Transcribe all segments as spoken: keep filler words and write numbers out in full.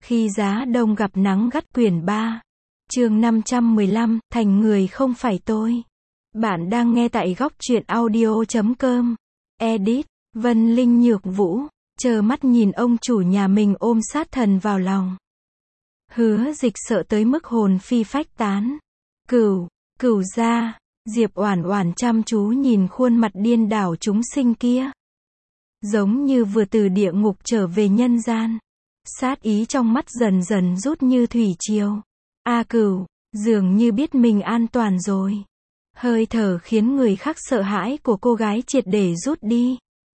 Khi giá đông gặp nắng gắt quyển ba. Chương năm trăm mười lăm, thành người không phải tôi. Bạn đang nghe tại góc truyện audio chấm com. Edit, Vân Linh Nhược Vũ, trơ mắt nhìn ông chủ nhà mình ôm sát thần vào lòng. Hứa Dịch sợ tới mức hồn phi phách tán. Cửu, cửu gia, Diệp Oản Oản chăm chú nhìn khuôn mặt điên đảo chúng sinh kia. Giống như vừa từ địa ngục trở về nhân gian. Sát ý trong mắt dần dần rút như thủy triều. A Cửu, dường như biết mình an toàn rồi. Hơi thở khiến người khác sợ hãi của cô gái triệt để rút đi.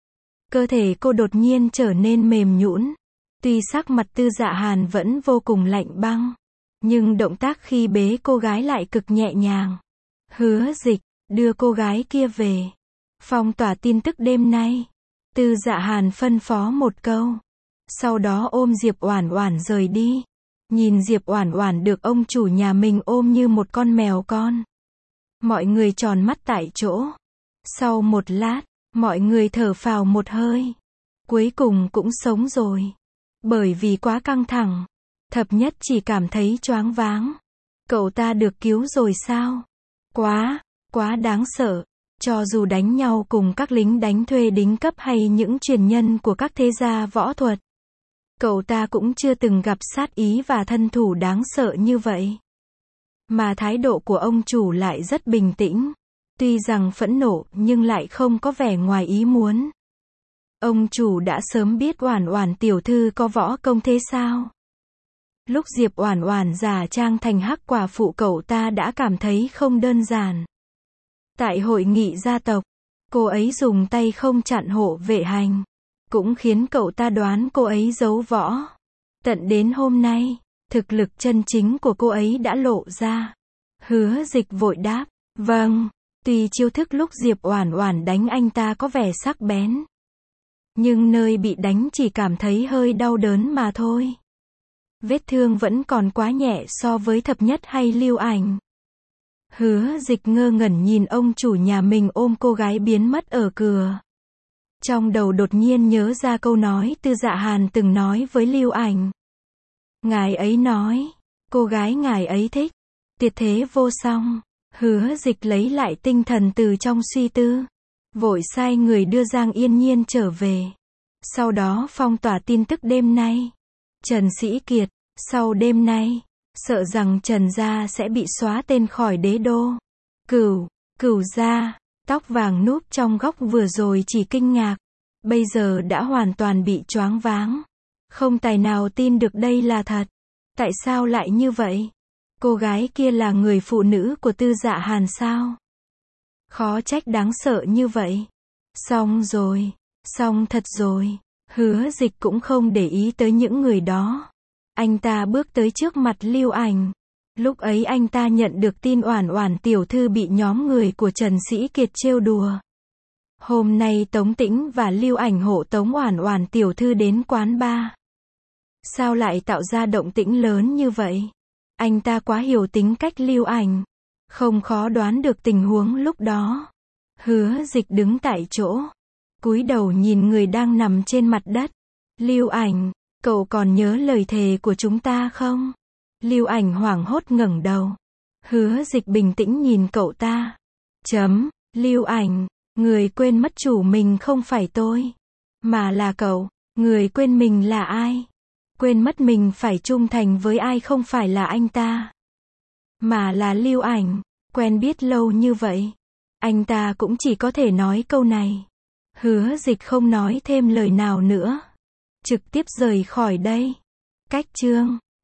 Cơ thể cô đột nhiên trở nên mềm nhũn. Tuy sắc mặt Tư Dạ Hàn vẫn vô cùng lạnh băng, nhưng động tác khi bế cô gái lại cực nhẹ nhàng. Hứa Dịch, đưa cô gái kia về. Phong tỏa tin tức đêm nay. Tư Dạ Hàn phân phó một câu. Sau đó ôm Diệp Oản Oản rời đi. Nhìn Diệp Oản Oản được ông chủ nhà mình ôm như một con mèo con. Mọi người tròn mắt tại chỗ. Sau một lát, mọi người thở phào một hơi. Cuối cùng cũng sống rồi. Bởi vì quá căng thẳng, Thập Nhất chỉ cảm thấy choáng váng. Cậu ta được cứu rồi sao? Quá, quá đáng sợ. Cho dù đánh nhau cùng các lính đánh thuê đỉnh cấp hay những truyền nhân của các thế gia võ thuật, cậu ta cũng chưa từng gặp sát ý và thân thủ đáng sợ như vậy. Mà thái độ của ông chủ lại rất bình tĩnh. Tuy rằng phẫn nộ nhưng lại không có vẻ ngoài ý muốn. Ông chủ đã sớm biết Oản Oản tiểu thư có võ công thế sao? Lúc Diệp Oản Oản giả trang thành hắc quả phụ cậu ta đã cảm thấy không đơn giản. Tại hội nghị gia tộc, cô ấy dùng tay không chặn hộ vệ hành, cũng khiến cậu ta đoán cô ấy giấu võ. Tận đến hôm nay, thực lực chân chính của cô ấy đã lộ ra. Hứa Dịch vội đáp, vâng. Tuy chiêu thức lúc Diệp Oản Oản đánh anh ta có vẻ sắc bén, nhưng nơi bị đánh chỉ cảm thấy hơi đau đớn mà thôi. Vết thương vẫn còn quá nhẹ so với Thập Nhất hay Lưu Ảnh. Hứa Dịch ngơ ngẩn nhìn ông chủ nhà mình ôm cô gái biến mất ở cửa. Trong đầu đột nhiên nhớ ra câu nói Tư Dạ Hàn từng nói với Lưu Ảnh. Ngài ấy nói, cô gái ngài ấy thích, tuyệt thế vô song. Hứa Dịch lấy lại tinh thần từ trong suy tư. Vội sai người đưa Giang Yên Nhiên trở về. Sau đó phong tỏa tin tức đêm nay. Trần Sĩ Kiệt, sau đêm nay, sợ rằng Trần gia sẽ bị xóa tên khỏi đế đô. Cửu, cửu gia, tóc vàng núp trong góc vừa rồi chỉ kinh ngạc. Bây giờ đã hoàn toàn bị choáng váng. Không tài nào tin được đây là thật. Tại sao lại như vậy? Cô gái kia là người phụ nữ của Tư Dạ Hàn sao? Khó trách đáng sợ như vậy. Xong rồi, xong thật rồi. Hứa Dịch cũng không để ý tới những người đó. Anh ta bước tới trước mặt Lưu Ảnh. Lúc ấy anh ta nhận được tin Oản Oản tiểu thư bị nhóm người của Trần Sĩ Kiệt trêu đùa. Hôm nay Tống Tĩnh và Lưu Ảnh hộ tống Oản Oản tiểu thư đến quán bar. Sao lại tạo ra động tĩnh lớn như vậy? Anh ta quá hiểu tính cách Lưu Ảnh, không khó đoán được tình huống lúc đó. Hứa Dịch đứng tại chỗ, cúi đầu nhìn người đang nằm trên mặt đất. Lưu Ảnh, cậu còn nhớ lời thề của chúng ta không? Lưu Ảnh hoảng hốt ngẩng đầu. Hứa Dịch bình tĩnh nhìn cậu ta. Chấm, Lưu Ảnh, người quên mất chủ mình không phải tôi, mà là cậu. Người quên mình là ai? Quên mất mình phải trung thành với ai không phải là anh ta, mà là Lưu Ảnh. Quen biết lâu như vậy, anh ta cũng chỉ có thể nói câu này. Hứa Dịch không nói thêm lời nào nữa, trực tiếp rời khỏi đây. Cách chương